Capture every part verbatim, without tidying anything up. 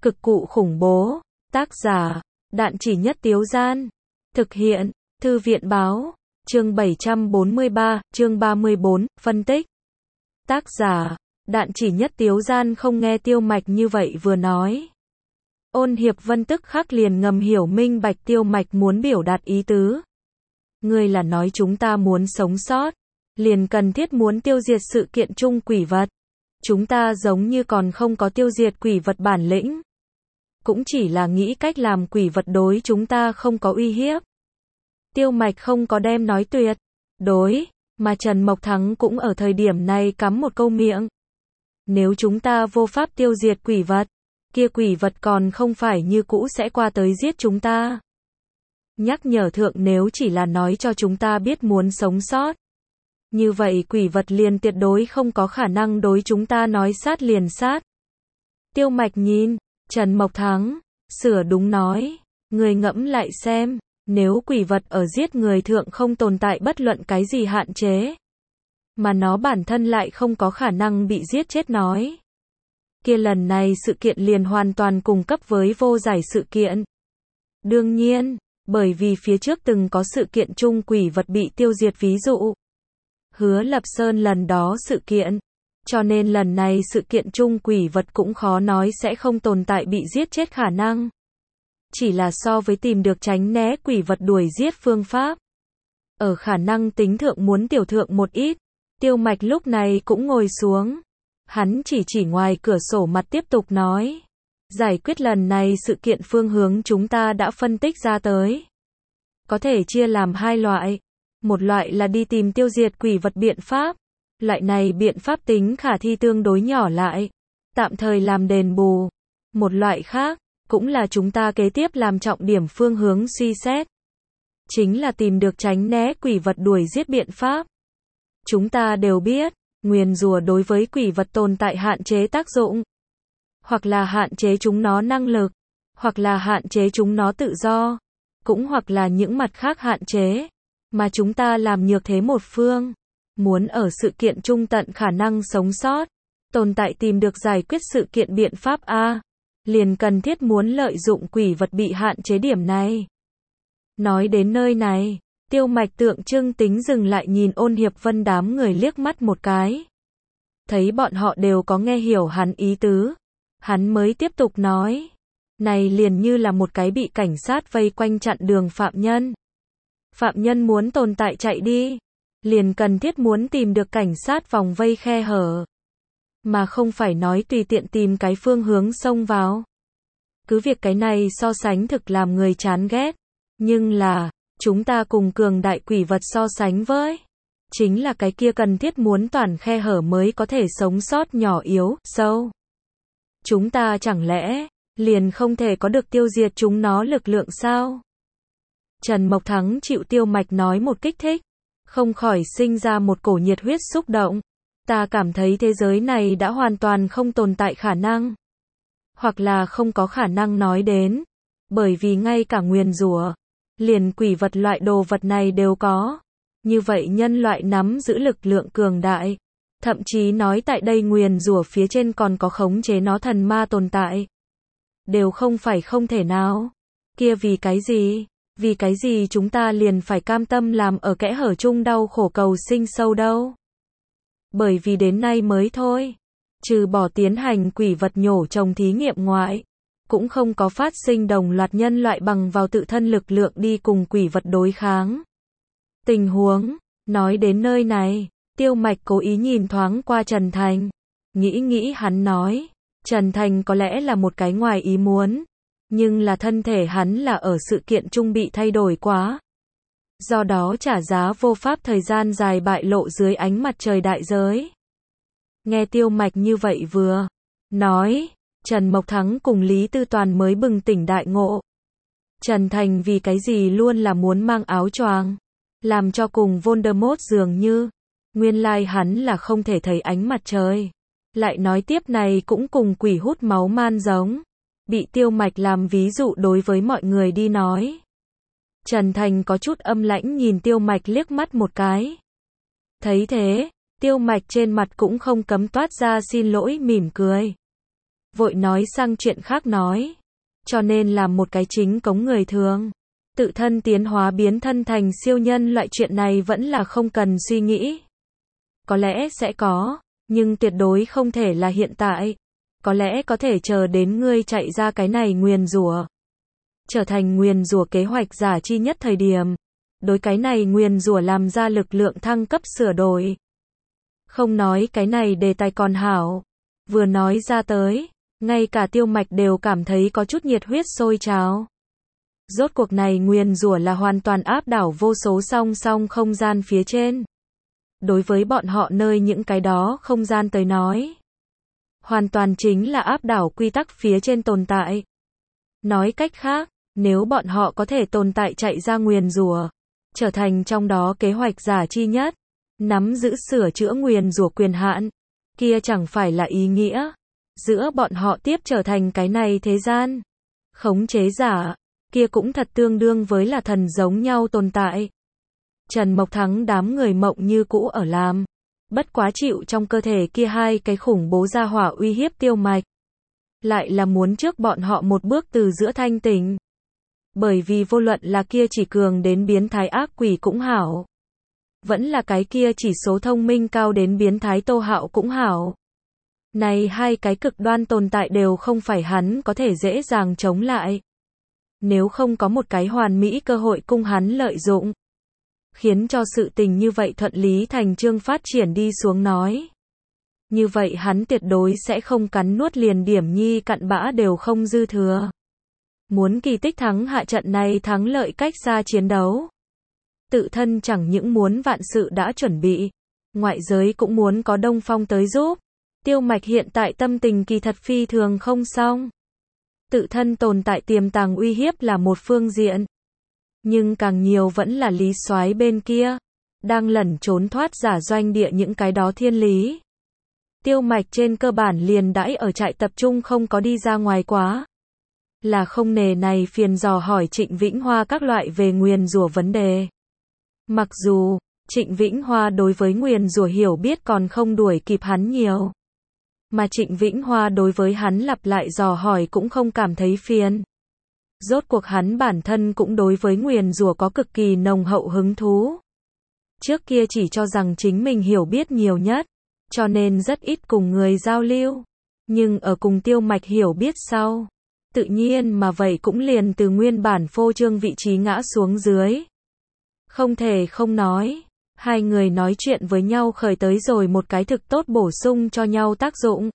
Cực cụ khủng bố. Tác giả, Đạn Chỉ Nhất Tiếu Gian. Thực hiện, Thư viện báo. Chương bảy trăm bốn mươi ba, chương ba mươi bốn, phân tích. Tác giả, Đạn Chỉ Nhất Tiếu Gian không nghe Tiêu Mạch như vậy vừa nói. Ôn Hiệp Vân tức khắc liền ngầm hiểu minh bạch Tiêu Mạch muốn biểu đạt ý tứ. Ngươi là nói chúng ta muốn sống sót, liền cần thiết muốn tiêu diệt sự kiện chung quỷ vật. Chúng ta giống như còn không có tiêu diệt quỷ vật bản lĩnh. Cũng chỉ là nghĩ cách làm quỷ vật đối chúng ta không có uy hiếp. Tiêu Mạch không có đem nói tuyệt đối, mà Trần Mộc Thắng cũng ở thời điểm này cắm một câu miệng. Nếu chúng ta vô pháp tiêu diệt quỷ vật, kia quỷ vật còn không phải như cũ sẽ qua tới giết chúng ta. Nhắc nhở thượng nếu chỉ là nói cho chúng ta biết muốn sống sót. Như vậy quỷ vật liền tuyệt đối không có khả năng đối chúng ta nói sát liền sát. Tiêu Mạch nhìn, Trần Mộc Thắng, sửa đúng nói, người ngẫm lại xem, nếu quỷ vật ở giết người thượng không tồn tại bất luận cái gì hạn chế, mà nó bản thân lại không có khả năng bị giết chết nói. Kia lần này sự kiện liền hoàn toàn cùng cấp với vô giải sự kiện. Đương nhiên, bởi vì phía trước từng có sự kiện chung quỷ vật bị tiêu diệt ví dụ. Hứa Lập Sơn lần đó sự kiện. Cho nên lần này sự kiện chung quỷ vật cũng khó nói sẽ không tồn tại bị giết chết khả năng. Chỉ là so với tìm được tránh né quỷ vật đuổi giết phương pháp. Ở khả năng tính thượng muốn tiểu thượng một ít, Tiêu Mạch lúc này cũng ngồi xuống. Hắn chỉ chỉ ngoài cửa sổ mặt tiếp tục nói. Giải quyết lần này sự kiện phương hướng chúng ta đã phân tích ra tới. Có thể chia làm hai loại. Một loại là đi tìm tiêu diệt quỷ vật biện pháp. Loại này biện pháp tính khả thi tương đối nhỏ lại. Tạm thời làm đền bù. Một loại khác, cũng là chúng ta kế tiếp làm trọng điểm phương hướng suy xét. Chính là tìm được tránh né quỷ vật đuổi giết biện pháp. Chúng ta đều biết, nguyền rủa đối với quỷ vật tồn tại hạn chế tác dụng. Hoặc là hạn chế chúng nó năng lực. Hoặc là hạn chế chúng nó tự do. Cũng hoặc là những mặt khác hạn chế. Mà chúng ta làm nhược thế một phương. Muốn ở sự kiện trung tận khả năng sống sót. Tồn tại tìm được giải quyết sự kiện biện pháp A. Liền cần thiết muốn lợi dụng quỷ vật bị hạn chế điểm này. Nói đến nơi này, Tiêu Mạch tượng trưng tính dừng lại nhìn Ôn Hiệp Vân đám người liếc mắt một cái. Thấy bọn họ đều có nghe hiểu hắn ý tứ. Hắn mới tiếp tục nói. Này liền như là một cái bị cảnh sát vây quanh chặn đường phạm nhân. Phạm nhân muốn tồn tại chạy đi. Liền cần thiết muốn tìm được cảnh sát vòng vây khe hở. Mà không phải nói tùy tiện tìm cái phương hướng xông vào. Cứ việc cái này so sánh thực làm người chán ghét. Nhưng là, chúng ta cùng cường đại quỷ vật so sánh với. Chính là cái kia cần thiết muốn toàn khe hở mới có thể sống sót nhỏ yếu, sâu. Chúng ta chẳng lẽ, liền không thể có được tiêu diệt chúng nó lực lượng sao? Trần Mộc Thắng chịu Tiêu Mạch nói một kích thích. Không khỏi sinh ra một cổ nhiệt huyết xúc động. Ta cảm thấy thế giới này đã hoàn toàn không tồn tại khả năng. Hoặc là không có khả năng nói đến. Bởi vì ngay cả nguyền rủa, liền quỷ vật loại đồ vật này đều có. Như vậy nhân loại nắm giữ lực lượng cường đại. Thậm chí nói tại đây nguyền rủa phía trên còn có khống chế nó thần ma tồn tại. Đều không phải không thể nào. Kia vì cái gì? Vì cái gì chúng ta liền phải cam tâm làm ở kẽ hở chung đau khổ cầu sinh sâu đâu? Bởi vì đến nay mới thôi. Trừ bỏ tiến hành quỷ vật nhổ trồng thí nghiệm ngoại. Cũng không có phát sinh đồng loạt nhân loại bằng vào tự thân lực lượng đi cùng quỷ vật đối kháng. Tình huống, nói đến nơi này, Tiêu Mạch cố ý nhìn thoáng qua Trần Thành. Nghĩ nghĩ hắn nói, Trần Thành có lẽ là một cái ngoài ý muốn. Nhưng là thân thể hắn là ở sự kiện chung bị thay đổi quá. Do đó trả giá vô pháp thời gian dài bại lộ dưới ánh mặt trời đại giới. Nghe Tiêu Mạch như vậy vừa nói, Trần Mộc Thắng cùng Lý Tư Toàn mới bừng tỉnh đại ngộ. Trần Thành vì cái gì luôn là muốn mang áo choàng, làm cho cùng Voldemort dường như. Nguyên lai hắn là không thể thấy ánh mặt trời. Lại nói tiếp này cũng cùng quỷ hút máu man giống. Bị Tiêu Mạch làm ví dụ đối với mọi người đi nói. Trần Thành có chút âm lãnh nhìn Tiêu Mạch liếc mắt một cái. Thấy thế, Tiêu Mạch trên mặt cũng không cấm toát ra xin lỗi mỉm cười. vội nói sang chuyện khác nói. Cho nên làm một cái chính cống người thường. Tự thân tiến hóa biến thân thành siêu nhân loại chuyện này vẫn là không cần suy nghĩ. Có lẽ sẽ có, nhưng tuyệt đối không thể là hiện tại. Có lẽ có thể chờ đến ngươi chạy ra cái này nguyền rủa, trở thành nguyền rủa kế hoạch giả chi nhất thời điểm. Đối cái này nguyền rủa làm ra lực lượng thăng cấp sửa đổi. Không nói cái này đề tài còn hảo. Vừa nói ra tới, ngay cả Tiêu Mạch đều cảm thấy có chút nhiệt huyết sôi trào. Rốt cuộc này nguyền rủa là hoàn toàn áp đảo vô số song song không gian phía trên. Đối với bọn họ nơi những cái đó không gian tới nói, hoàn toàn chính là áp đảo quy tắc phía trên tồn tại. Nói cách khác, nếu bọn họ có thể tồn tại chạy ra nguyền rủa, trở thành trong đó kế hoạch giả chi nhất, nắm giữ sửa chữa nguyền rủa quyền hạn, kia chẳng phải là ý nghĩa giữa bọn họ tiếp trở thành cái này thế gian khống chế giả, kia cũng thật tương đương với là thần giống nhau tồn tại. Trần Mộc Thắng đám người mộng như cũ ở làm, bất quá chịu trong cơ thể kia hai cái khủng bố gia hỏa uy hiếp Tiêu Mạch, lại là muốn trước bọn họ một bước từ giữa thanh tỉnh. Bởi vì vô luận là kia chỉ cường đến biến thái ác quỷ cũng hảo, vẫn là cái kia chỉ số thông minh cao đến biến thái Tô Hạo cũng hảo. Này hai cái cực đoan tồn tại đều không phải hắn có thể dễ dàng chống lại. Nếu không có một cái hoàn mỹ cơ hội cung hắn lợi dụng, khiến cho sự tình như vậy thuận lý thành chương phát triển đi xuống nói, như vậy hắn tuyệt đối sẽ không cắn nuốt liền điểm nhi cặn bã đều không dư thừa. Muốn kỳ tích thắng hạ trận này thắng lợi cách xa chiến đấu. Tự thân chẳng những muốn vạn sự đã chuẩn bị, ngoại giới cũng muốn có Đông Phong tới giúp. Tiêu Mạch hiện tại tâm tình kỳ thật phi thường không xong. Tự thân tồn tại tiềm tàng uy hiếp là một phương diện, nhưng càng nhiều vẫn là Lý Soái bên kia, đang lẩn trốn thoát giả doanh địa những cái đó thiên lý. Tiêu Mạch trên cơ bản liền đãi ở trại tập trung không có đi ra ngoài quá. Là không nề này phiền dò hỏi Trịnh Vĩnh Hoa các loại về nguyền rủa vấn đề. Mặc dù, Trịnh Vĩnh Hoa đối với nguyền rủa hiểu biết còn không đuổi kịp hắn nhiều. Mà Trịnh Vĩnh Hoa đối với hắn lặp lại dò hỏi cũng không cảm thấy phiền. Rốt cuộc hắn bản thân cũng đối với nguyền rủa có cực kỳ nồng hậu hứng thú. Trước kia chỉ cho rằng chính mình hiểu biết nhiều nhất, cho nên rất ít cùng người giao lưu. Nhưng ở cùng Tiêu Mạch hiểu biết sau, tự nhiên mà vậy cũng liền từ nguyên bản phô trương vị trí ngã xuống dưới. Không thể không nói, hai người nói chuyện với nhau khởi tới rồi một cái thực tốt bổ sung cho nhau tác dụng.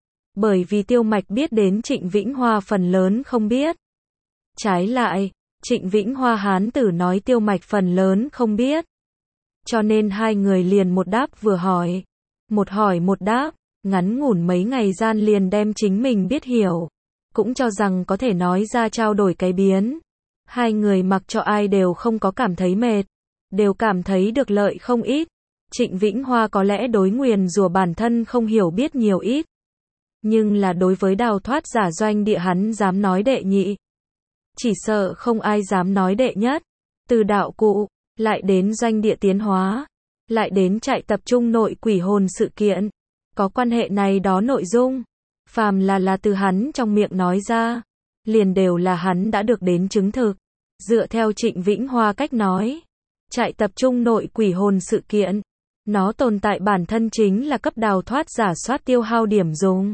Bởi vì Tiêu Mạch biết đến Trịnh Vĩnh Hoa phần lớn không biết. Trái lại, Trịnh Vĩnh Hoa hán tử nói Tiêu Mạch phần lớn không biết. Cho nên hai người liền một đáp vừa hỏi. Một hỏi một đáp, ngắn ngủn mấy ngày gian liền đem chính mình biết hiểu. Cũng cho rằng có thể nói ra trao đổi cái biến. Hai người mặc cho ai đều không có cảm thấy mệt, đều cảm thấy được lợi không ít. Trịnh Vĩnh Hoa có lẽ đối nguyền rủa bản thân không hiểu biết nhiều ít, nhưng là đối với đào thoát giả doanh địa hắn dám nói đệ nhị. Chỉ sợ không ai dám nói đệ nhất. Từ đạo cụ, lại đến doanh địa tiến hóa, lại đến trại tập trung nội quỷ hồn sự kiện. Có quan hệ này đó nội dung, phàm là là từ hắn trong miệng nói ra, liền đều là hắn đã được đến chứng thực. Dựa theo Trịnh Vĩnh Hoa cách nói, trại tập trung nội quỷ hồn sự kiện, nó tồn tại bản thân chính là cấp đào thoát giả soát tiêu hao điểm dùng.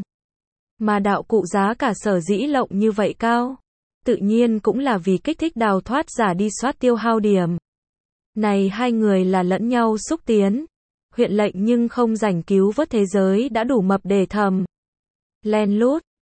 Mà đạo cụ giá cả sở dĩ lộng như vậy cao, tự nhiên cũng là vì kích thích đào thoát giả đi soát tiêu hao điểm. Này hai người là lẫn nhau xúc tiến, huyện lệnh nhưng không rảnh cứu vớt thế giới đã đủ mập để thầm. Len lút,